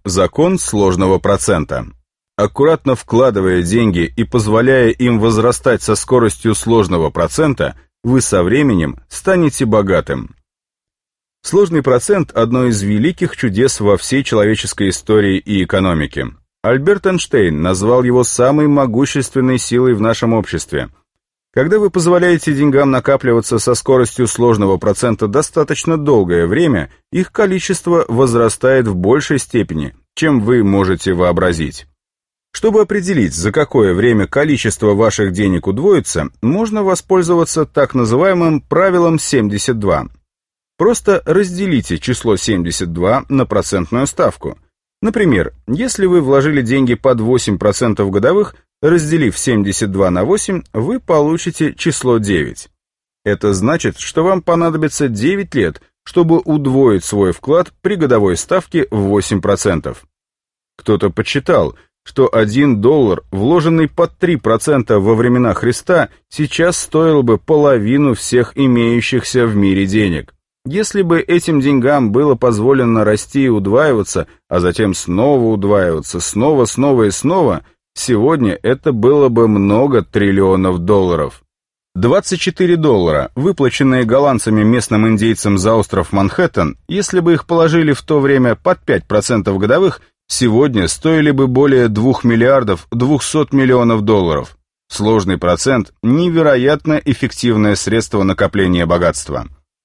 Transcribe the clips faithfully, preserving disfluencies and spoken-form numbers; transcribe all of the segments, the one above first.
Закон сложного процента. Аккуратно вкладывая деньги и позволяя им возрастать со скоростью сложного процента, вы со временем станете богатым. Сложный процент – одно из великих чудес во всей человеческой истории и экономике. Альберт Эйнштейн назвал его самой могущественной силой в нашем обществе. Когда вы позволяете деньгам накапливаться со скоростью сложного процента достаточно долгое время, их количество возрастает в большей степени, чем вы можете вообразить. Чтобы определить, за какое время количество ваших денег удвоится, можно воспользоваться так называемым правилом семьдесят два. Просто разделите число семьдесят два на процентную ставку. Например, если вы вложили деньги под восемь процентов годовых, разделив семьдесят два на восемь, вы получите число девять. Это значит, что вам понадобится девять лет, чтобы удвоить свой вклад при годовой ставке в восемь процентов. Кто-то подсчитал, что один доллар, вложенный под три процента во времена Христа, сейчас стоил бы половину всех имеющихся в мире денег. Если бы этим деньгам было позволено расти и удваиваться, а затем снова удваиваться, снова, снова и снова, сегодня это было бы много триллионов долларов. двадцать четыре доллара, выплаченные голландцами местным индейцам за остров Манхэттен, если бы их положили в то время под пять процентов годовых, сегодня стоили бы более двух миллиардов двухсот миллионов долларов. Сложный процент – невероятно эффективное средство накопления богатства.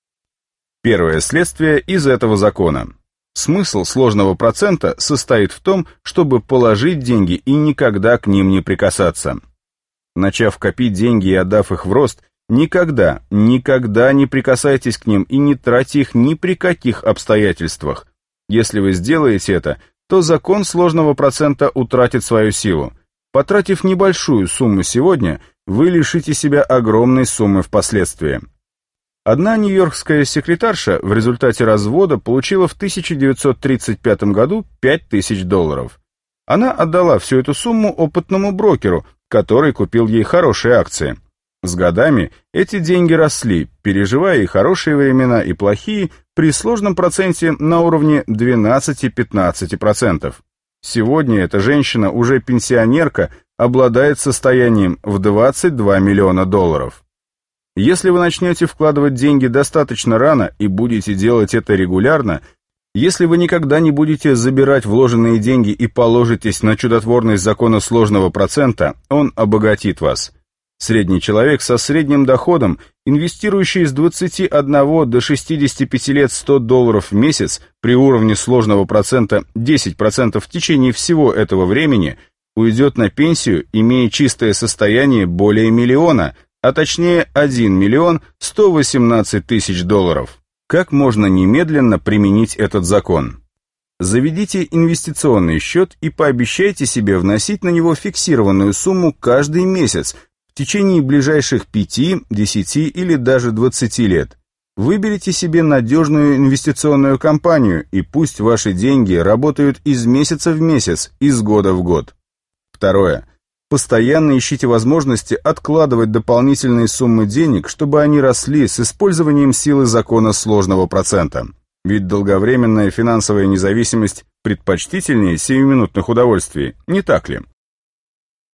Первое следствие из этого закона. Смысл сложного процента состоит в том, чтобы положить деньги и никогда к ним не прикасаться. Начав копить деньги и отдав их в рост, никогда, никогда не прикасайтесь к ним и не тратьте их ни при каких обстоятельствах. Если вы сделаете это, то закон сложного процента утратит свою силу. Потратив небольшую сумму сегодня, вы лишите себя огромной суммы впоследствии. Одна нью-йоркская секретарша в результате развода получила в тысяча девятьсот тридцать пятом году пять тысяч долларов. Она отдала всю эту сумму опытному брокеру, который купил ей хорошие акции. С годами эти деньги росли, переживая и хорошие времена, и плохие, при сложном проценте на уровне двенадцать-пятнадцать процентов. Сегодня эта женщина, уже пенсионерка, обладает состоянием в двадцать два миллиона долларов. Если вы начнете вкладывать деньги достаточно рано и будете делать это регулярно, если вы никогда не будете забирать вложенные деньги и положитесь на чудотворность закона сложного процента, он обогатит вас. Средний человек со средним доходом, инвестирующий с двадцати одного до шестидесяти пяти лет сто долларов в месяц при уровне сложного процента десять процентов в течение всего этого времени, уйдет на пенсию, имея чистое состояние более миллиона, а точнее один миллион сто восемнадцать тысяч долларов. Как можно немедленно применить этот закон? Заведите инвестиционный счет и пообещайте себе вносить на него фиксированную сумму каждый месяц в течение ближайших пяти, десяти или даже двадцати лет. Выберите себе надежную инвестиционную компанию, и пусть ваши деньги работают из месяца в месяц, из года в год. Второе. Постоянно ищите возможности откладывать дополнительные суммы денег, чтобы они росли с использованием силы закона сложного процента. Ведь долговременная финансовая независимость предпочтительнее сиюминутных удовольствий, не так ли?